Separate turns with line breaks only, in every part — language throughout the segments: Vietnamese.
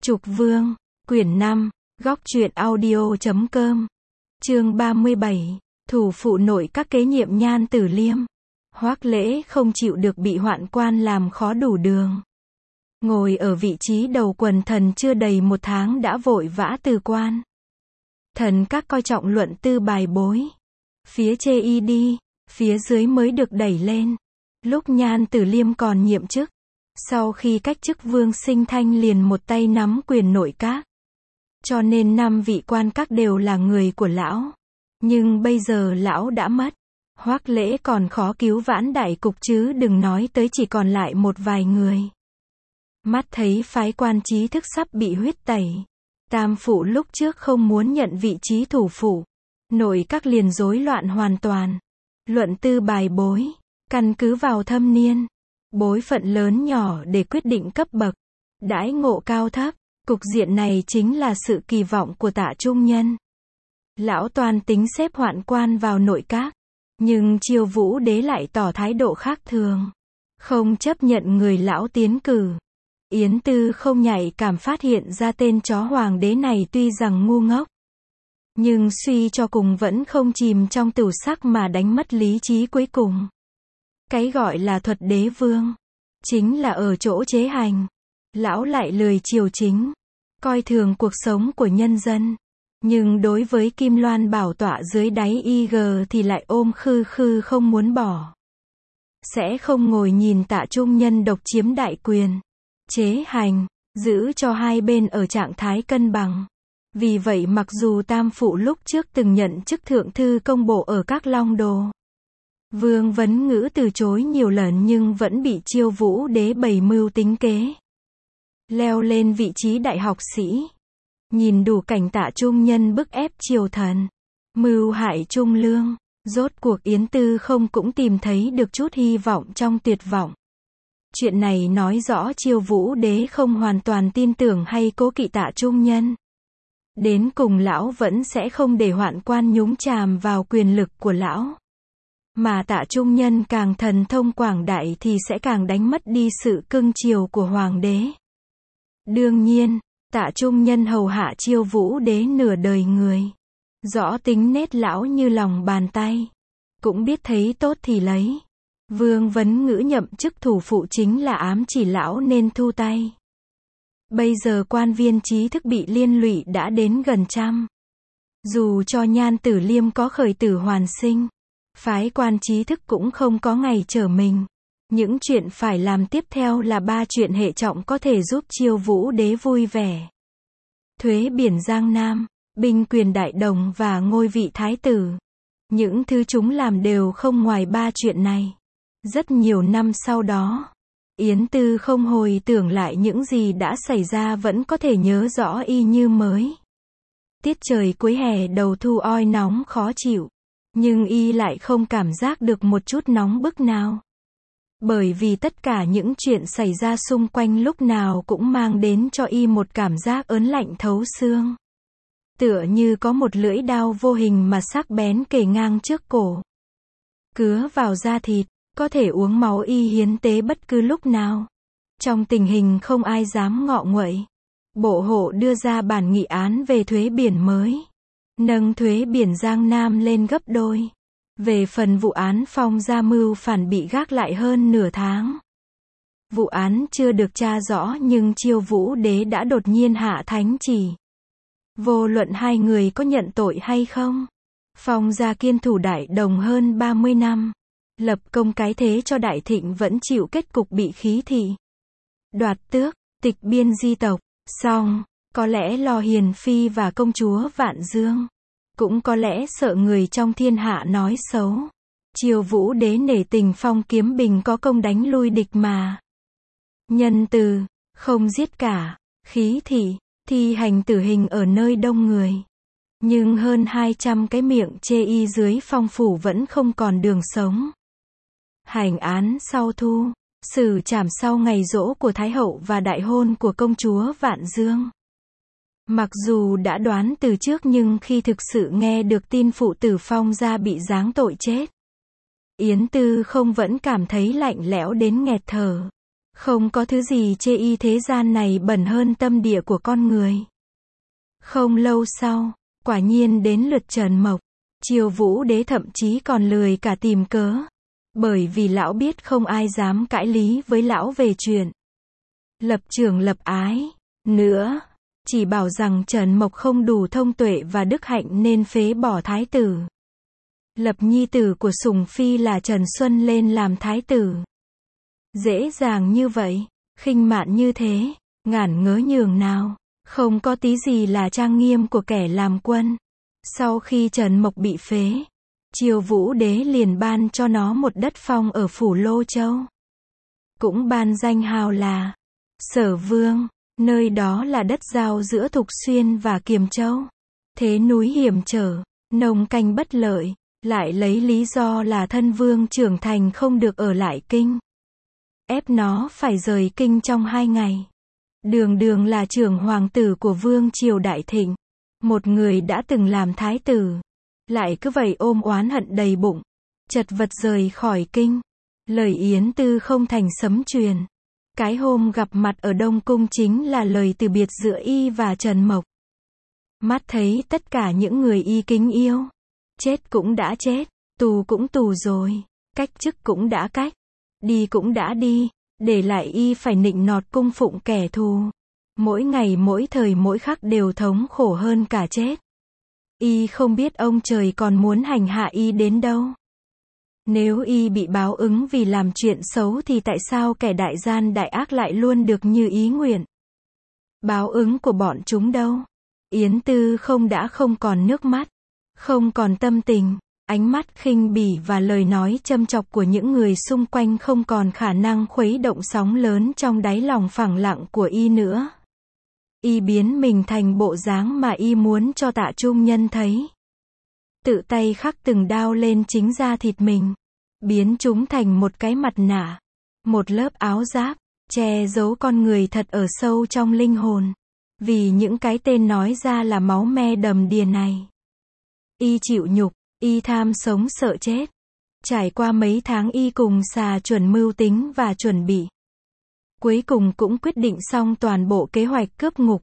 Trục Vương, quyển 5, góc truyện audio.com, chương 37, thủ phụ nội các kế nhiệm Nhan Tử Liêm. Hoắc Lễ không chịu được bị hoạn quan làm khó đủ đường. Ngồi ở vị trí đầu quần thần chưa đầy 1 tháng đã vội vã từ quan. Thần các coi trọng luận tư bài bối. Phía chê y đi, phía dưới mới được đẩy lên. Lúc Nhan Tử Liêm còn nhiệm chức, sau khi cách chức Vương Sinh Thanh liền một tay nắm quyền nội các. Cho nên 5 vị quan các đều là người của lão. Nhưng bây giờ lão đã mất. Hoắc Lễ còn khó cứu vãn đại cục chứ đừng nói tới chỉ còn lại một vài người. Mắt thấy phái quan trí thức sắp bị huyết tẩy. Tam phụ lúc trước không muốn nhận vị trí thủ phụ. Nội các liền rối loạn hoàn toàn. Luận tư bài bối, căn cứ vào thâm niên, bối phận lớn nhỏ để quyết định cấp bậc, đãi ngộ cao thấp. Cục diện này chính là sự kỳ vọng của Tạ Trung Nhân. Lão toàn tính xếp hoạn quan vào nội các, nhưng Chiêu Vũ Đế lại tỏ thái độ khác thường, không chấp nhận người lão tiến cử. Yến Tư không nhạy cảm phát hiện ra tên chó hoàng đế này tuy rằng ngu ngốc, nhưng suy cho cùng vẫn không chìm trong tửu sắc mà đánh mất lý trí cuối cùng. Cái gọi là thuật đế vương, chính là ở chỗ chế hành. Lão lại lười triều chính, coi thường cuộc sống của nhân dân. Nhưng đối với Kim Loan bảo tọa dưới đáy IG thì lại ôm khư khư không muốn bỏ. Sẽ không ngồi nhìn Tạ Trung Nhân độc chiếm đại quyền, chế hành, giữ cho hai bên ở trạng thái cân bằng. Vì vậy mặc dù tam phụ lúc trước từng nhận chức thượng thư công bộ ở các Long Đồ, Vương Vấn Ngữ từ chối nhiều lần nhưng vẫn bị Chiêu Vũ Đế bày mưu tính kế, leo lên vị trí đại học sĩ. Nhìn đủ cảnh Tạ Trung Nhân bức ép triều thần, mưu hại Trung Lương, rốt cuộc Yến Tư không cũng tìm thấy được chút hy vọng trong tuyệt vọng. Chuyện này nói rõ Chiêu Vũ Đế không hoàn toàn tin tưởng hay cố kỵ Tạ Trung Nhân. Đến cùng lão vẫn sẽ không để hoạn quan nhúng chàm vào quyền lực của lão. Mà Tạ Trung Nhân càng thần thông quảng đại thì sẽ càng đánh mất đi sự cưng chiều của hoàng đế. Đương nhiên, Tạ Trung Nhân hầu hạ Chiêu Vũ Đế nửa đời người, rõ tính nết lão như lòng bàn tay, cũng biết thấy tốt thì lấy. Vương Vấn Ngữ nhậm chức thủ phụ chính là ám chỉ lão nên thu tay. Bây giờ quan viên trí thức bị liên lụy đã đến gần trăm. Dù cho Nhan Tử Liêm có khởi tử hoàn sinh, phái quan trí thức cũng không có ngày trở mình. Những chuyện phải làm tiếp theo là 3 chuyện hệ trọng có thể giúp Chiêu Vũ Đế vui vẻ. Thuế biển Giang Nam, binh quyền đại đồng và ngôi vị thái tử. Những thứ chúng làm đều không ngoài 3 chuyện này. Rất nhiều năm sau đó, Yến Tư không hồi tưởng lại những gì đã xảy ra vẫn có thể nhớ rõ y như mới. Tiết trời cuối hè đầu thu oi nóng khó chịu, nhưng y lại không cảm giác được một chút nóng bức nào. Bởi vì tất cả những chuyện xảy ra xung quanh lúc nào cũng mang đến cho y một cảm giác ớn lạnh thấu xương. Tựa như có một lưỡi đao vô hình mà sắc bén kề ngang trước cổ, cứa vào da thịt, có thể uống máu y hiến tế bất cứ lúc nào. Trong tình hình không ai dám ngọ nguậy, Bộ hộ đưa ra bản nghị án về thuế biển mới, nâng thuế biển Giang Nam lên gấp đôi. Về phần vụ án Phong Gia mưu phản bị gác lại hơn nửa tháng. Vụ án chưa được tra rõ nhưng Chiêu Vũ Đế đã đột nhiên hạ thánh chỉ. Vô luận hai người có nhận tội hay không, Phong Gia kiên thủ đại đồng hơn 30 năm. Lập công cái thế cho Đại Thịnh vẫn chịu kết cục bị khí thị, đoạt tước, tịch biên di tộc. Song, có lẽ lo hiền phi và công chúa Vạn Dương, cũng có lẽ sợ người trong thiên hạ nói xấu. Chiêu Vũ Đế nể tình Phong Kiếm Bình có công đánh lui địch mà. Nhân từ, không giết cả, khí thị, thi hành tử hình ở nơi đông người. Nhưng hơn 200 cái miệng chê y dưới Phong phủ vẫn không còn đường sống. Hành án sau thu, xử trảm sau ngày giỗ của Thái hậu và đại hôn của công chúa Vạn Dương. Mặc dù đã đoán từ trước nhưng khi thực sự nghe được tin phụ tử Phong Gia bị giáng tội chết, Yến Tư không vẫn cảm thấy lạnh lẽo đến nghẹt thở. Không có thứ gì chê y thế gian này bẩn hơn tâm địa của con người. Không lâu sau, quả nhiên đến lượt Trần Mộc. Triều Vũ Đế thậm chí còn lười cả tìm cớ. Bởi vì lão biết không ai dám cãi lý với lão về chuyện lập trường lập ái nữa. Chỉ bảo rằng Trần Mộc không đủ thông tuệ và đức hạnh nên phế bỏ thái tử. Lập nhi tử của Sùng Phi là Trần Xuân lên làm thái tử. Dễ dàng như vậy, khinh mạn như thế, ngản ngớ nhường nào, không có tí gì là trang nghiêm của kẻ làm quân. Sau khi Trần Mộc bị phế, Triều Vũ Đế liền ban cho nó một đất phong ở phủ Lô Châu. Cũng ban danh hào là Sở Vương, nơi đó là đất giao giữa Thục Xuyên và Kiềm Châu. Thế núi hiểm trở, nông canh bất lợi, lại lấy lý do là thân vương trưởng thành không được ở lại kinh. Ép nó phải rời kinh trong 2 ngày. Đường Đường là trưởng hoàng tử của vương triều Đại Thịnh. Một người đã từng làm thái tử. Lại cứ vậy ôm oán hận đầy bụng. Chật vật rời khỏi kinh. Lời Yến Tư không thành sấm truyền. Cái hôm gặp mặt ở Đông Cung chính là lời từ biệt giữa y và Trần Mộc. Mắt thấy tất cả những người y kính yêu. Chết cũng đã chết, tù cũng tù rồi, cách chức cũng đã cách, đi cũng đã đi, để lại y phải nịnh nọt cung phụng kẻ thù. Mỗi ngày mỗi thời mỗi khắc đều thống khổ hơn cả chết. Y không biết ông trời còn muốn hành hạ y đến đâu. Nếu y bị báo ứng vì làm chuyện xấu thì tại sao kẻ đại gian đại ác lại luôn được như ý nguyện? Báo ứng của bọn chúng đâu? Yến Tư không đã không còn nước mắt, không còn tâm tình, ánh mắt khinh bỉ và lời nói châm chọc của những người xung quanh không còn khả năng khuấy động sóng lớn trong đáy lòng phẳng lặng của y nữa. Y biến mình thành bộ dáng mà y muốn cho Tạ Trung Nhân thấy. Tự tay khắc từng đao lên chính da thịt mình, biến chúng thành một cái mặt nạ, một lớp áo giáp, che giấu con người thật ở sâu trong linh hồn. Vì những cái tên nói ra là máu me đầm đìa này. Y chịu nhục, y tham sống sợ chết. Trải qua mấy tháng y cùng Xà Chuẩn mưu tính và chuẩn bị. Cuối cùng cũng quyết định xong toàn bộ kế hoạch cướp ngục.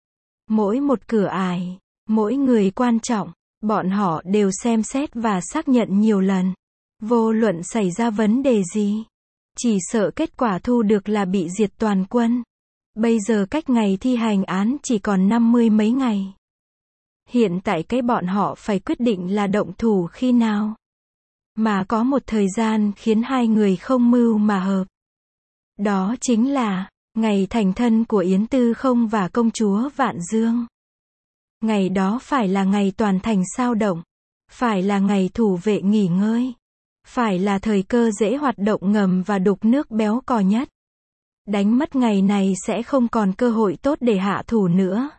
Mỗi một cửa ải, mỗi người quan trọng, bọn họ đều xem xét và xác nhận nhiều lần. Vô luận xảy ra vấn đề gì, chỉ sợ kết quả thu được là bị diệt toàn quân. Bây giờ cách ngày thi hành án chỉ còn 50 mấy ngày. Hiện tại cái bọn họ phải quyết định là động thủ khi nào. Mà có một thời gian khiến hai người không mưu mà hợp. Đó chính là ngày thành thân của Yến Tư Không và công chúa Vạn Dương. Ngày đó phải là ngày toàn thành sao động. Phải là ngày thủ vệ nghỉ ngơi. Phải là thời cơ dễ hoạt động ngầm và đục nước béo cò nhất. Đánh mất ngày này sẽ không còn cơ hội tốt để hạ thủ nữa.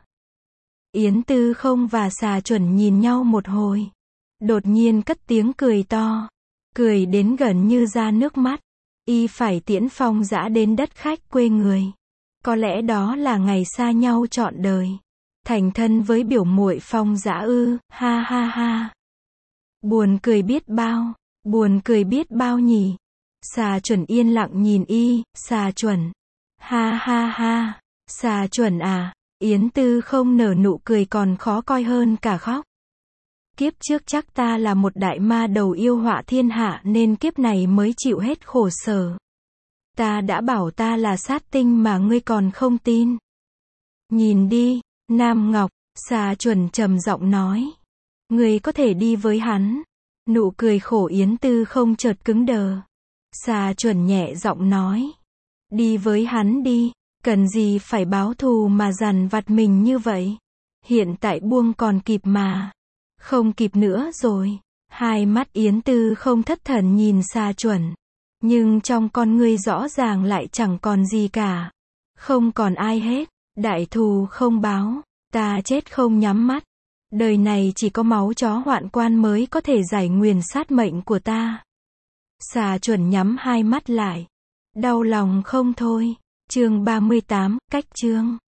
Yến Tư Không và Xà Chuẩn nhìn nhau một hồi. Đột nhiên cất tiếng cười to. Cười đến gần như ra nước mắt. Y phải tiễn Phong Dã đến đất khách quê người. Có lẽ đó là ngày xa nhau trọn đời. Thành thân với biểu muội Phong Dã ư, ha ha ha. Buồn cười biết bao. Buồn cười biết bao nhỉ. Xà Chuẩn yên lặng nhìn y. Xà Chuẩn. Ha ha ha. Xà Chuẩn à. Yến Tư Không nở nụ cười còn khó coi hơn cả khóc. Kiếp trước chắc ta là một đại ma đầu yêu họa thiên hạ nên kiếp này mới chịu hết khổ sở. Ta đã bảo ta là sát tinh mà ngươi còn không tin. Nhìn đi, Nam Ngọc, Xà Chuẩn trầm giọng nói. Ngươi có thể đi với hắn. Nụ cười khổ Yến Tư Không chợt cứng đờ. Xà Chuẩn nhẹ giọng nói. Đi với hắn đi, cần gì phải báo thù mà dằn vặt mình như vậy. Hiện tại buông còn kịp mà. Không kịp nữa rồi. Hai mắt Yến Tư Không thất thần nhìn Xà Chuẩn. Nhưng trong con ngươi rõ ràng lại chẳng còn gì cả. Không còn ai hết. Đại thù không báo. Ta chết không nhắm mắt. Đời này chỉ có máu chó hoạn quan mới có thể giải nguyền sát mệnh của ta. Xà Chuẩn nhắm hai mắt lại. Đau lòng không thôi. Chương 38, cách chương.